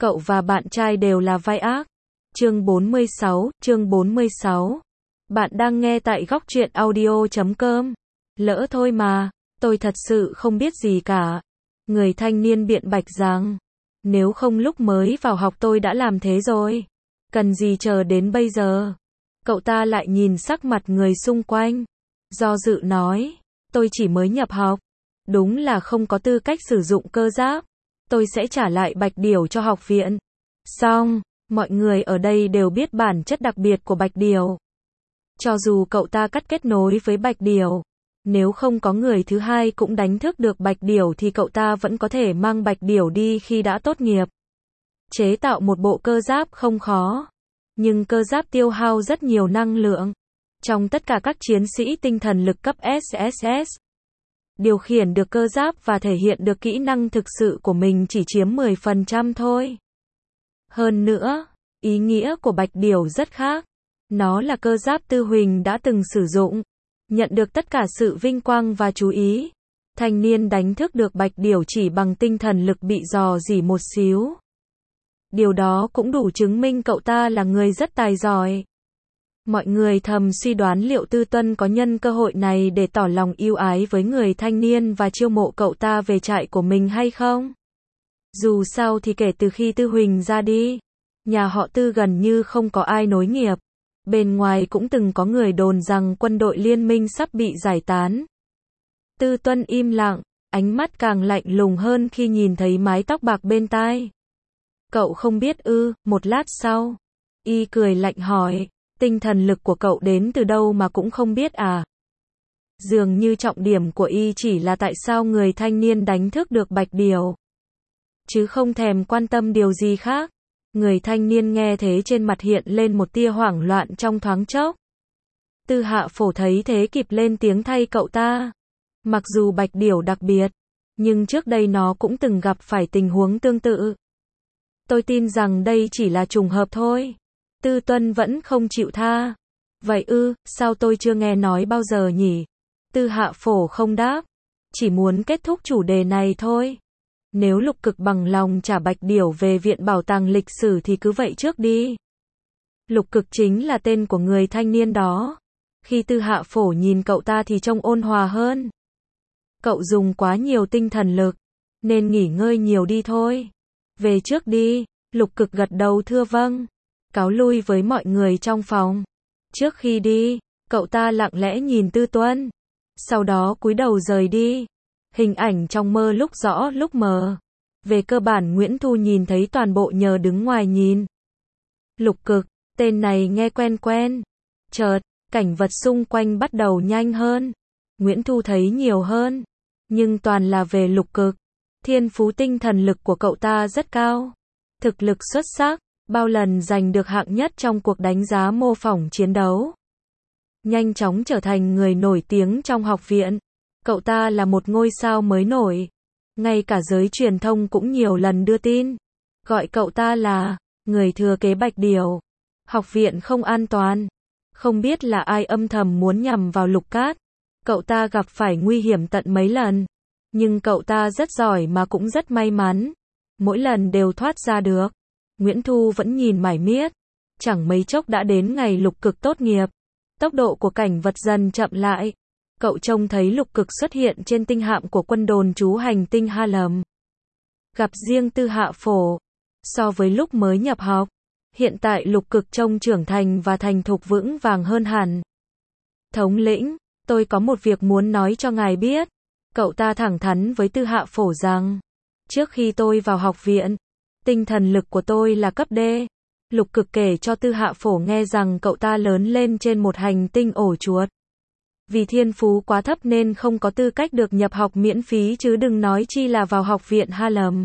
Cậu và bạn trai đều là vai ác. Chương 46. Bạn đang nghe tại Góc Truyện Audio.com. Lỡ thôi mà, tôi thật sự không biết gì cả. Người thanh niên biện bạch rằng, nếu không lúc mới vào học tôi đã làm thế rồi. Cần gì chờ đến bây giờ? Cậu ta lại nhìn sắc mặt người xung quanh. Do dự nói, tôi chỉ mới nhập học. Đúng là không có tư cách sử dụng cơ giáp. Tôi sẽ trả lại bạch điểu cho học viện. Xong, mọi người ở đây đều biết bản chất đặc biệt của bạch điểu. Cho dù cậu ta cắt kết nối với bạch điểu, nếu không có người thứ hai cũng đánh thức được bạch điểu thì cậu ta vẫn có thể mang bạch điểu đi khi đã tốt nghiệp. Chế tạo một bộ cơ giáp không khó, nhưng cơ giáp tiêu hao rất nhiều năng lượng. Trong tất cả các chiến sĩ tinh thần lực cấp SSS, điều khiển được cơ giáp và thể hiện được kỹ năng thực sự của mình chỉ chiếm 10% thôi. Hơn nữa, ý nghĩa của bạch điểu rất khác. Nó là cơ giáp Tư Huỳnh đã từng sử dụng, nhận được tất cả sự vinh quang và chú ý. Thanh niên đánh thức được bạch điểu chỉ bằng tinh thần lực bị rò rỉ một xíu. Điều đó cũng đủ chứng minh cậu ta là người rất tài giỏi. Mọi người thầm suy đoán liệu Tư Tuân có nhân cơ hội này để tỏ lòng yêu ái với người thanh niên và chiêu mộ cậu ta về trại của mình hay không. Dù sao thì kể từ khi Tư Huỳnh ra đi, nhà họ Tư gần như không có ai nối nghiệp. Bên ngoài cũng từng có người đồn rằng quân đội liên minh sắp bị giải tán. Tư Tuân im lặng, ánh mắt càng lạnh lùng hơn khi nhìn thấy mái tóc bạc bên tai. Cậu không biết ư? Một lát sau, y cười lạnh hỏi, tinh thần lực của cậu đến từ đâu mà cũng không biết à? Dường như trọng điểm của y chỉ là tại sao người thanh niên đánh thức được bạch điểu, chứ không thèm quan tâm điều gì khác. Người thanh niên nghe thế trên mặt hiện lên một tia hoảng loạn trong thoáng chốc. Tư Hạ Phổ thấy thế kịp lên tiếng thay cậu ta. Mặc dù bạch điểu đặc biệt, nhưng trước đây nó cũng từng gặp phải tình huống tương tự. Tôi tin rằng đây chỉ là trùng hợp thôi. Tư Tuân vẫn không chịu tha. Vậy ư, sao tôi chưa nghe nói bao giờ nhỉ? Tư Hạ Phổ không đáp, chỉ muốn kết thúc chủ đề này thôi. Nếu Lục Cực bằng lòng trả bạch điểu về viện bảo tàng lịch sử thì cứ vậy trước đi. Lục Cực chính là tên của người thanh niên đó. Khi Tư Hạ Phổ nhìn cậu ta thì trông ôn hòa hơn. Cậu dùng quá nhiều tinh thần lực, nên nghỉ ngơi nhiều đi thôi. Về trước đi. Lục Cực gật đầu thưa vâng, cáo lui với mọi người trong phòng. Trước khi đi, cậu ta lặng lẽ nhìn Tư Tuân, sau đó cúi đầu rời đi. Hình ảnh trong mơ lúc rõ lúc mờ. Về cơ bản Nguyễn Thu nhìn thấy toàn bộ nhờ đứng ngoài nhìn. Lục Cực, tên này nghe quen quen. Chợt, cảnh vật xung quanh bắt đầu nhanh hơn. Nguyễn Thu thấy nhiều hơn, nhưng toàn là về Lục Cực. Thiên phú tinh thần lực của cậu ta rất cao. Thực lực xuất sắc, bao lần giành được hạng nhất trong cuộc đánh giá mô phỏng chiến đấu. Nhanh chóng trở thành người nổi tiếng trong học viện. Cậu ta là một ngôi sao mới nổi. Ngay cả giới truyền thông cũng nhiều lần đưa tin, gọi cậu ta là người thừa kế bạch điểu. Học viện không an toàn. Không biết là ai âm thầm muốn nhằm vào Lục Cát. Cậu ta gặp phải nguy hiểm tận mấy lần. Nhưng cậu ta rất giỏi mà cũng rất may mắn. Mỗi lần đều thoát ra được. Nguyễn Thu vẫn nhìn mải miết. Chẳng mấy chốc đã đến ngày Lục Cực tốt nghiệp. Tốc độ của cảnh vật dần chậm lại. Cậu trông thấy Lục Cực xuất hiện trên tinh hạm của quân đồn trú hành tinh Ha Lầm. Gặp riêng Tư Hạ Phổ. So với lúc mới nhập học, hiện tại Lục Cực trông trưởng thành và thành thục vững vàng hơn hẳn. Thống lĩnh, tôi có một việc muốn nói cho ngài biết. Cậu ta thẳng thắn với Tư Hạ Phổ rằng, trước khi tôi vào học viện, tinh thần lực của tôi là cấp D. Lục Cực kể cho Tư Hạ Phổ nghe rằng cậu ta lớn lên trên một hành tinh ổ chuột. Vì thiên phú quá thấp nên không có tư cách được nhập học miễn phí chứ đừng nói chi là vào học viện Ha Lầm.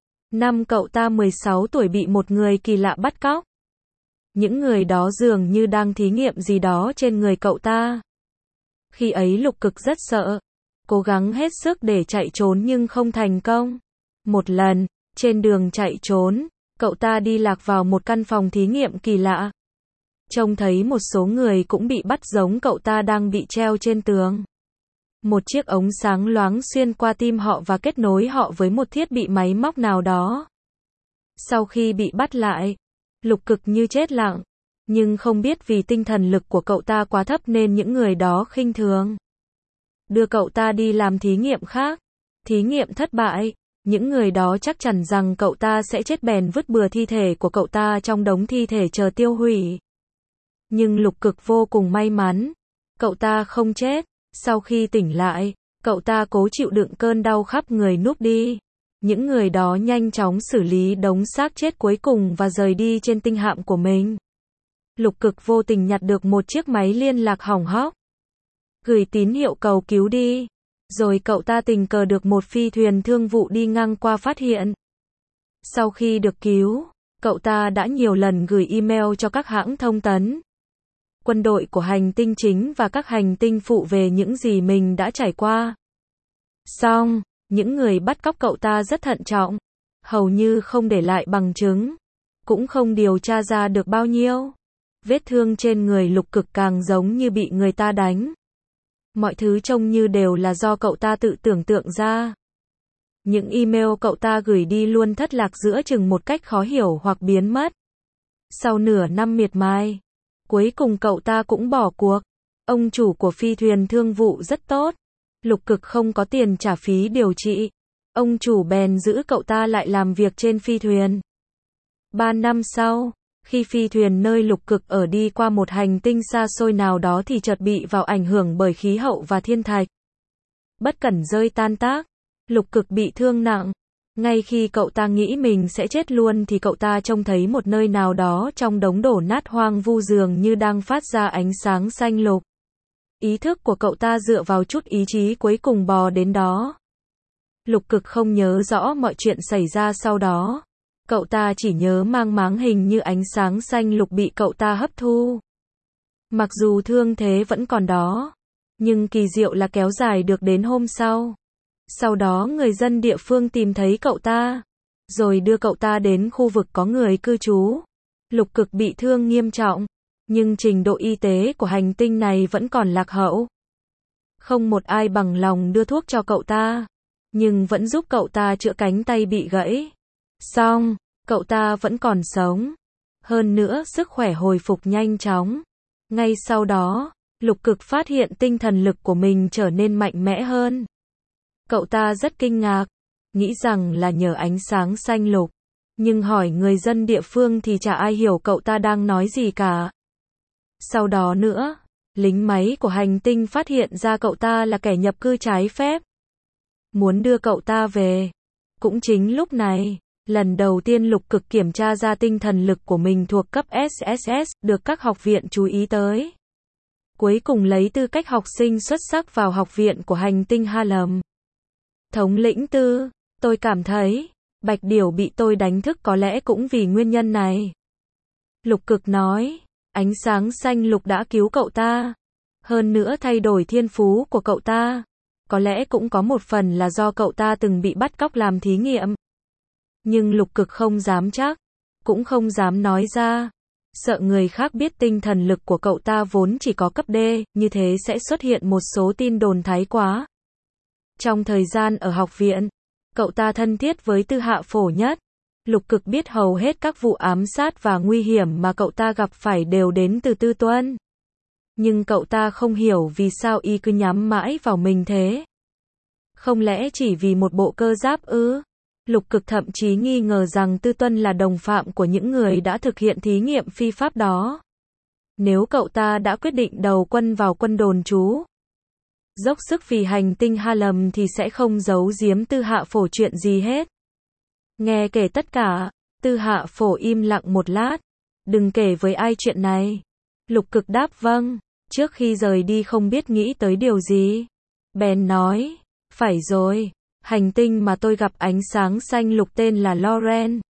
Năm cậu ta 16 tuổi bị một người kỳ lạ bắt cóc. Những người đó dường như đang thí nghiệm gì đó trên người cậu ta. Khi ấy Lục Cực rất sợ, cố gắng hết sức để chạy trốn nhưng không thành công. Một lần, trên đường chạy trốn, cậu ta đi lạc vào một căn phòng thí nghiệm kỳ lạ. Trông thấy một số người cũng bị bắt giống cậu ta đang bị treo trên tường. Một chiếc ống sáng loáng xuyên qua tim họ và kết nối họ với một thiết bị máy móc nào đó. Sau khi bị bắt lại, Lục Cực như chết lặng, nhưng không biết vì tinh thần lực của cậu ta quá thấp nên những người đó khinh thường. Đưa cậu ta đi làm thí nghiệm khác. Thí nghiệm thất bại, những người đó chắc chắn rằng cậu ta sẽ chết bèn vứt bừa thi thể của cậu ta trong đống thi thể chờ tiêu hủy. Nhưng Lục Cực vô cùng may mắn, cậu ta không chết. Sau khi tỉnh lại, cậu ta cố chịu đựng cơn đau khắp người núp đi. Những người đó nhanh chóng xử lý đống xác chết cuối cùng và rời đi trên tinh hạm của mình. Lục Cực vô tình nhặt được một chiếc máy liên lạc hỏng hóc. Gửi tín hiệu cầu cứu đi. Rồi cậu ta tình cờ được một phi thuyền thương vụ đi ngang qua phát hiện. Sau khi được cứu, cậu ta đã nhiều lần gửi email cho các hãng thông tấn, quân đội của hành tinh chính và các hành tinh phụ về những gì mình đã trải qua. Song, những người bắt cóc cậu ta rất thận trọng, hầu như không để lại bằng chứng, cũng không điều tra ra được bao nhiêu. Vết thương trên người Lục Cực càng giống như bị người ta đánh. Mọi thứ trông như đều là do cậu ta tự tưởng tượng ra. Những email cậu ta gửi đi luôn thất lạc giữa chừng một cách khó hiểu hoặc biến mất. Sau nửa năm miệt mài, cuối cùng cậu ta cũng bỏ cuộc. Ông chủ của phi thuyền thương vụ rất tốt. Lục Cực không có tiền trả phí điều trị. Ông chủ bèn giữ cậu ta lại làm việc trên phi thuyền. 3 năm sau, khi phi thuyền nơi Lục Cực ở đi qua một hành tinh xa xôi nào đó thì chợt bị vào ảnh hưởng bởi khí hậu và thiên thạch. Bất cẩn rơi tan tác. Lục Cực bị thương nặng. Ngay khi cậu ta nghĩ mình sẽ chết luôn thì cậu ta trông thấy một nơi nào đó trong đống đổ nát hoang vu dường như đang phát ra ánh sáng xanh lục. Ý thức của cậu ta dựa vào chút ý chí cuối cùng bò đến đó. Lục Cực không nhớ rõ mọi chuyện xảy ra sau đó. Cậu ta chỉ nhớ mang máng hình như ánh sáng xanh lục bị cậu ta hấp thu. Mặc dù thương thế vẫn còn đó, nhưng kỳ diệu là kéo dài được đến hôm sau. Sau đó người dân địa phương tìm thấy cậu ta, rồi đưa cậu ta đến khu vực có người cư trú. Lục Cực bị thương nghiêm trọng, nhưng trình độ y tế của hành tinh này vẫn còn lạc hậu. Không một ai bằng lòng đưa thuốc cho cậu ta, nhưng vẫn giúp cậu ta chữa cánh tay bị gãy. Song, cậu ta vẫn còn sống. Hơn nữa, sức khỏe hồi phục nhanh chóng. Ngay sau đó, Lục Cực phát hiện tinh thần lực của mình trở nên mạnh mẽ hơn. Cậu ta rất kinh ngạc, nghĩ rằng là nhờ ánh sáng xanh lục. Nhưng hỏi người dân địa phương thì chả ai hiểu cậu ta đang nói gì cả. Sau đó nữa, lính máy của hành tinh phát hiện ra cậu ta là kẻ nhập cư trái phép. Muốn đưa cậu ta về. Cũng chính lúc này, lần đầu tiên Lục Cực kiểm tra ra tinh thần lực của mình thuộc cấp SSS, được các học viện chú ý tới. Cuối cùng lấy tư cách học sinh xuất sắc vào học viện của hành tinh Harlem. Thống lĩnh Tư, tôi cảm thấy, Bạch Điểu bị tôi đánh thức có lẽ cũng vì nguyên nhân này. Lục Cực nói, ánh sáng xanh lục đã cứu cậu ta. Hơn nữa thay đổi thiên phú của cậu ta. Có lẽ cũng có một phần là do cậu ta từng bị bắt cóc làm thí nghiệm. Nhưng Lục Cực không dám chắc, cũng không dám nói ra. Sợ người khác biết tinh thần lực của cậu ta vốn chỉ có cấp D, như thế sẽ xuất hiện một số tin đồn thái quá. Trong thời gian ở học viện, cậu ta thân thiết với Tư Hạ Phổ nhất. Lục Cực biết hầu hết các vụ ám sát và nguy hiểm mà cậu ta gặp phải đều đến từ Tư Tuân. Nhưng cậu ta không hiểu vì sao y cứ nhắm mãi vào mình thế. Không lẽ chỉ vì một bộ cơ giáp ư? Lục Cực thậm chí nghi ngờ rằng Tư Tuân là đồng phạm của những người đã thực hiện thí nghiệm phi pháp đó. Nếu cậu ta đã quyết định đầu quân vào quân đồn trú, dốc sức vì hành tinh Harlem thì sẽ không giấu giếm Tư Hạ Phổ chuyện gì hết. Nghe kể tất cả, Tư Hạ Phổ im lặng một lát. Đừng kể với ai chuyện này. Lục Cực đáp vâng. Trước khi rời đi không biết nghĩ tới điều gì. Bèn nói, phải rồi, hành tinh mà tôi gặp ánh sáng xanh lục tên là Loren.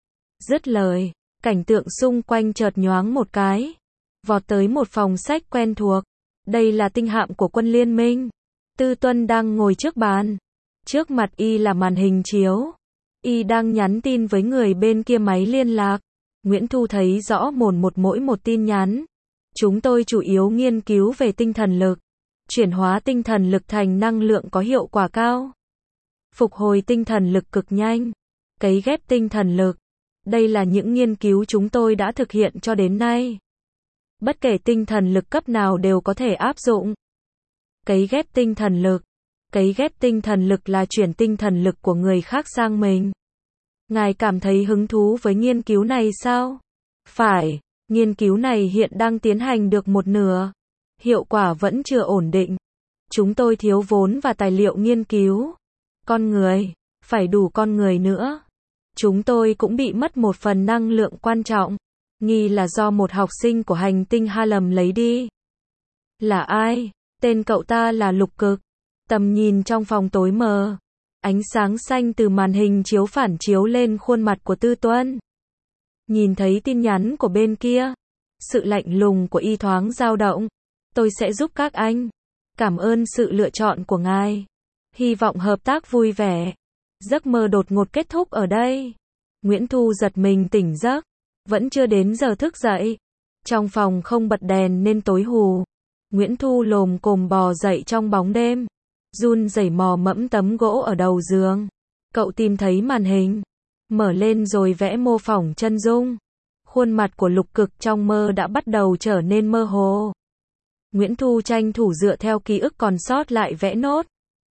Dứt lời, cảnh tượng xung quanh chợt nhoáng một cái. Vọt tới một phòng sách quen thuộc. Đây là tinh hạm của quân liên minh. Tư Tuân đang ngồi trước bàn. Trước mặt y là màn hình chiếu. Y đang nhắn tin với người bên kia máy liên lạc. Nguyễn Thu thấy rõ mồn một mỗi một tin nhắn. Chúng tôi chủ yếu nghiên cứu về tinh thần lực. Chuyển hóa tinh thần lực thành năng lượng có hiệu quả cao. Phục hồi tinh thần lực cực nhanh. Cấy ghép tinh thần lực. Đây là những nghiên cứu chúng tôi đã thực hiện cho đến nay. Bất kể tinh thần lực cấp nào đều có thể áp dụng. Cấy ghép tinh thần lực. Cấy ghép tinh thần lực là chuyển tinh thần lực của người khác sang mình. Ngài cảm thấy hứng thú với nghiên cứu này sao? Phải, nghiên cứu này hiện đang tiến hành được một nửa. Hiệu quả vẫn chưa ổn định. Chúng tôi thiếu vốn và tài liệu nghiên cứu. Con người, phải đủ con người nữa. Chúng tôi cũng bị mất một phần năng lượng quan trọng. Nghi là do một học sinh của hành tinh Harlem lấy đi. Là ai? Tên cậu ta là Lục Cực. Tầm nhìn trong phòng tối mờ. Ánh sáng xanh từ màn hình chiếu phản chiếu lên khuôn mặt của Tư Tuân. Nhìn thấy tin nhắn của bên kia. Sự lạnh lùng của y thoáng dao động. Tôi sẽ giúp các anh. Cảm ơn sự lựa chọn của ngài. Hy vọng hợp tác vui vẻ. Giấc mơ đột ngột kết thúc ở đây. Nguyễn Thu giật mình tỉnh giấc. Vẫn chưa đến giờ thức dậy. Trong phòng không bật đèn nên tối hù. Nguyễn Thu lồm cồm bò dậy trong bóng đêm. Run rẩy mò mẫm tấm gỗ ở đầu giường. Cậu tìm thấy màn hình. Mở lên rồi vẽ mô phỏng chân dung. Khuôn mặt của Lục Cực trong mơ đã bắt đầu trở nên mơ hồ. Nguyễn Thu tranh thủ dựa theo ký ức còn sót lại vẽ nốt.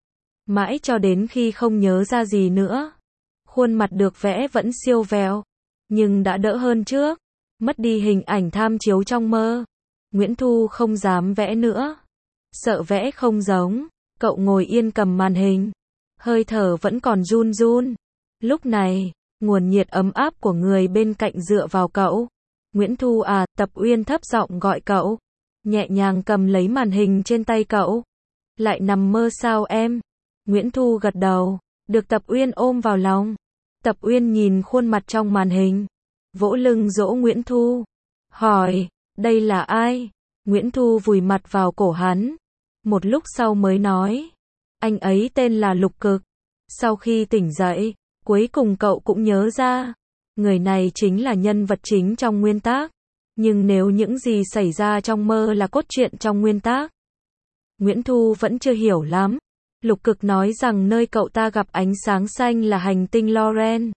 Mãi cho đến khi không nhớ ra gì nữa. Khuôn mặt được vẽ vẫn siêu vẹo. Nhưng đã đỡ hơn trước. Mất đi hình ảnh tham chiếu trong mơ. Nguyễn Thu không dám vẽ nữa. Sợ vẽ không giống. Cậu ngồi yên cầm màn hình. Hơi thở vẫn còn run run. Lúc này, nguồn nhiệt ấm áp của người bên cạnh dựa vào cậu. Nguyễn Thu à, Tập Uyên thấp giọng gọi cậu. Nhẹ nhàng cầm lấy màn hình trên tay cậu. Lại nằm mơ sao em? Nguyễn Thu gật đầu. Được Tập Uyên ôm vào lòng. Tập Uyên nhìn khuôn mặt trong màn hình. Vỗ lưng dỗ Nguyễn Thu. Hỏi, đây là ai? Nguyễn Thu vùi mặt vào cổ hắn. Một lúc sau mới nói. Anh ấy tên là Lục Cực. Sau khi tỉnh dậy, cuối cùng cậu cũng nhớ ra. Người này chính là nhân vật chính trong nguyên tác. Nhưng nếu những gì xảy ra trong mơ là cốt truyện trong nguyên tác. Nguyễn Thu vẫn chưa hiểu lắm. Lục Cực nói rằng nơi cậu ta gặp ánh sáng xanh là hành tinh Loren.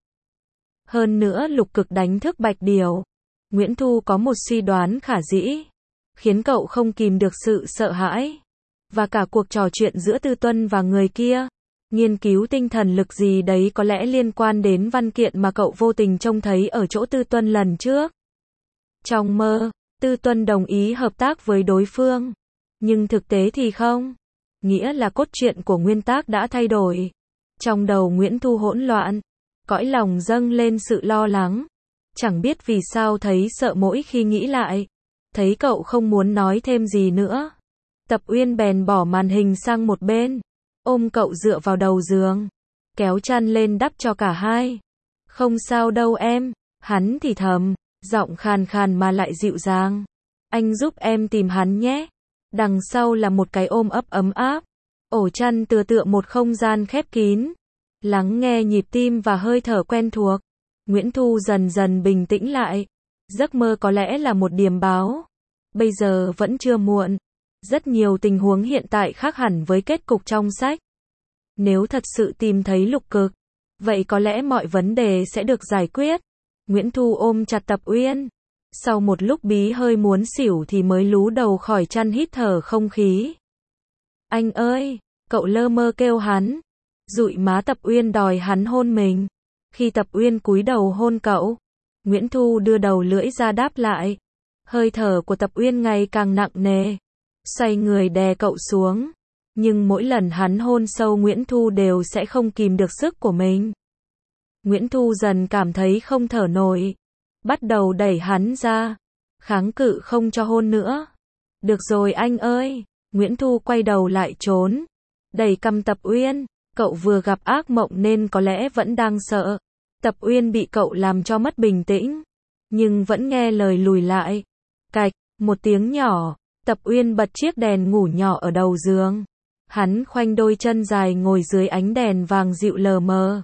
Hơn nữa Lục Cực đánh thức Bạch Điểu. Nguyễn Thu có một suy đoán khả dĩ. Khiến cậu không kìm được sự sợ hãi. Và cả cuộc trò chuyện giữa Tư Tuân và người kia. Nghiên cứu tinh thần lực gì đấy có lẽ liên quan đến văn kiện mà cậu vô tình trông thấy ở chỗ Tư Tuân lần trước. Trong mơ, Tư Tuân đồng ý hợp tác với đối phương. Nhưng thực tế thì không. Nghĩa là cốt truyện của nguyên tác đã thay đổi. Trong đầu Nguyễn Thu hỗn loạn. Cõi lòng dâng lên sự lo lắng. Chẳng biết vì sao thấy sợ mỗi khi nghĩ lại. Thấy cậu không muốn nói thêm gì nữa. Tập Uyên bèn bỏ màn hình sang một bên. Ôm cậu dựa vào đầu giường. Kéo chăn lên đắp cho cả hai. Không sao đâu em. Hắn thì thầm. Giọng khàn khàn mà lại dịu dàng. Anh giúp em tìm hắn nhé. Đằng sau là một cái ôm ấp ấm áp. Ổ chăn tựa một không gian khép kín. Lắng nghe nhịp tim và hơi thở quen thuộc. Nguyễn Thu dần dần bình tĩnh lại. Giấc mơ có lẽ là một điềm báo. Bây giờ vẫn chưa muộn. Rất nhiều tình huống hiện tại khác hẳn với kết cục trong sách. Nếu thật sự tìm thấy Lục Cực, vậy có lẽ mọi vấn đề sẽ được giải quyết. Nguyễn Thu ôm chặt Tập Uyên. Sau một lúc bí hơi muốn xỉu thì mới lú đầu khỏi chăn hít thở không khí. Anh ơi, cậu lơ mơ kêu hắn. Dụi má Tập Uyên đòi hắn hôn mình. Khi Tập Uyên cúi đầu hôn cậu, Nguyễn Thu đưa đầu lưỡi ra đáp lại. Hơi thở của Tập Uyên ngày càng nặng nề. Xoay người đè cậu xuống. Nhưng mỗi lần hắn hôn sâu Nguyễn Thu đều sẽ không kìm được sức của mình. Nguyễn Thu dần cảm thấy không thở nổi. Bắt đầu đẩy hắn ra. Kháng cự không cho hôn nữa. Được rồi anh ơi. Nguyễn Thu quay đầu lại trốn. Đẩy cằm Tập Uyên. Cậu vừa gặp ác mộng nên có lẽ vẫn đang sợ. Tập Uyên bị cậu làm cho mất bình tĩnh. Nhưng vẫn nghe lời lùi lại. Cạch, một tiếng nhỏ. Tập Uyên bật chiếc đèn ngủ nhỏ ở đầu giường. Hắn khoanh đôi chân dài ngồi dưới ánh đèn vàng dịu lờ mờ.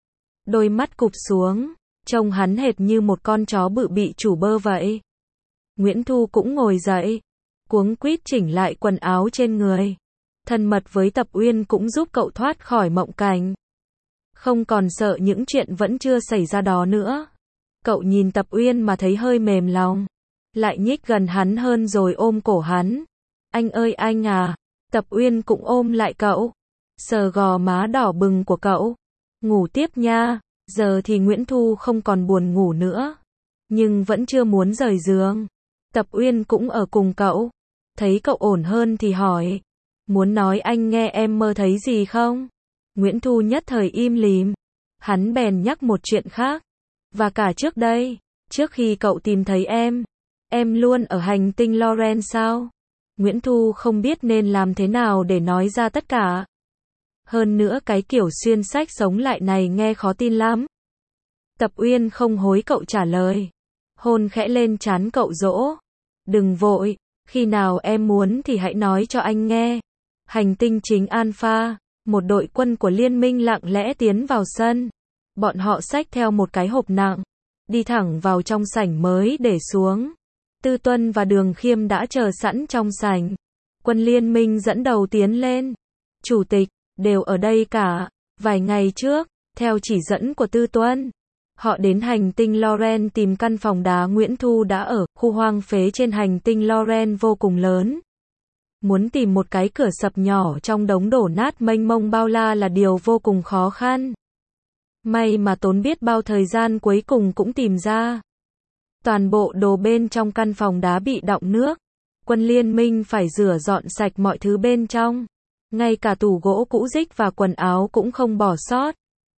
Đôi mắt cụp xuống. Trông hắn hệt như một con chó bự bị chủ bơ vậy. Nguyễn Thu cũng ngồi dậy. Cuống quýt chỉnh lại quần áo trên người. Thân mật với Tập Uyên cũng giúp cậu thoát khỏi mộng cảnh. Không còn sợ những chuyện vẫn chưa xảy ra đó nữa. Cậu nhìn Tập Uyên mà thấy hơi mềm lòng. Lại nhích gần hắn hơn rồi ôm cổ hắn. Anh ơi anh à. Tập Uyên cũng ôm lại cậu. Sờ gò má đỏ bừng của cậu. Ngủ tiếp nha. Giờ thì Nguyễn Thu không còn buồn ngủ nữa. Nhưng vẫn chưa muốn rời giường. Tập Uyên cũng ở cùng cậu. Thấy cậu ổn hơn thì hỏi. Muốn nói anh nghe em mơ thấy gì không? Nguyễn Thu nhất thời im lìm. Hắn bèn nhắc một chuyện khác. Và cả trước đây, trước khi cậu tìm thấy em luôn ở hành tinh Loren sao? Nguyễn Thu không biết nên làm thế nào để nói ra tất cả. Hơn nữa cái kiểu xuyên sách sống lại này nghe khó tin lắm. Tập Uyên không hối cậu trả lời. Hôn khẽ lên trán cậu dỗ. Đừng vội, khi nào em muốn thì hãy nói cho anh nghe. Hành tinh chính Alpha, một đội quân của liên minh lặng lẽ tiến vào sân. Bọn họ xách theo một cái hộp nặng, đi thẳng vào trong sảnh mới để xuống. Tư Tuân và Đường Khiêm đã chờ sẵn trong sảnh. Quân liên minh dẫn đầu tiến lên. Chủ tịch, đều ở đây cả. Vài ngày trước, theo chỉ dẫn của Tư Tuân, họ đến hành tinh Loren tìm căn phòng đá Nguyễn Thu đã ở. Khu hoang phế trên hành tinh Loren vô cùng lớn. Muốn tìm một cái cửa sập nhỏ trong đống đổ nát mênh mông bao la là điều vô cùng khó khăn. May mà tốn biết bao thời gian cuối cùng cũng tìm ra. Toàn bộ đồ bên trong căn phòng đá bị đọng nước. Quân liên minh phải rửa dọn sạch mọi thứ bên trong. Ngay cả tủ gỗ cũ rích và quần áo cũng không bỏ sót.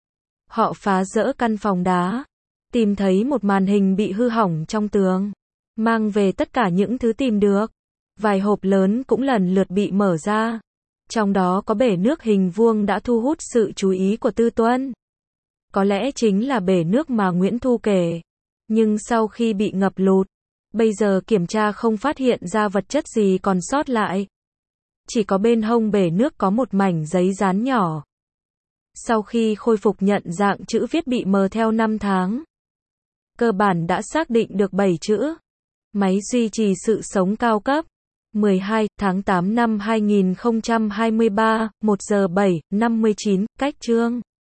Họ phá rỡ căn phòng đá. Tìm thấy một màn hình bị hư hỏng trong tường. Mang về tất cả những thứ tìm được. Vài hộp lớn cũng lần lượt bị mở ra. Trong đó có bể nước hình vuông đã thu hút sự chú ý của Tư Tuân. Có lẽ chính là bể nước mà Nguyễn Thu kể. Nhưng sau khi bị ngập lụt, bây giờ kiểm tra không phát hiện ra vật chất gì còn sót lại. Chỉ có bên hông bể nước có một mảnh giấy dán nhỏ. Sau khi khôi phục nhận dạng chữ viết bị mờ theo năm tháng, cơ bản đã xác định được 7 chữ. Máy duy trì sự sống cao cấp. 12 tháng 8 năm 2023, 1 giờ 7:59, cách chương.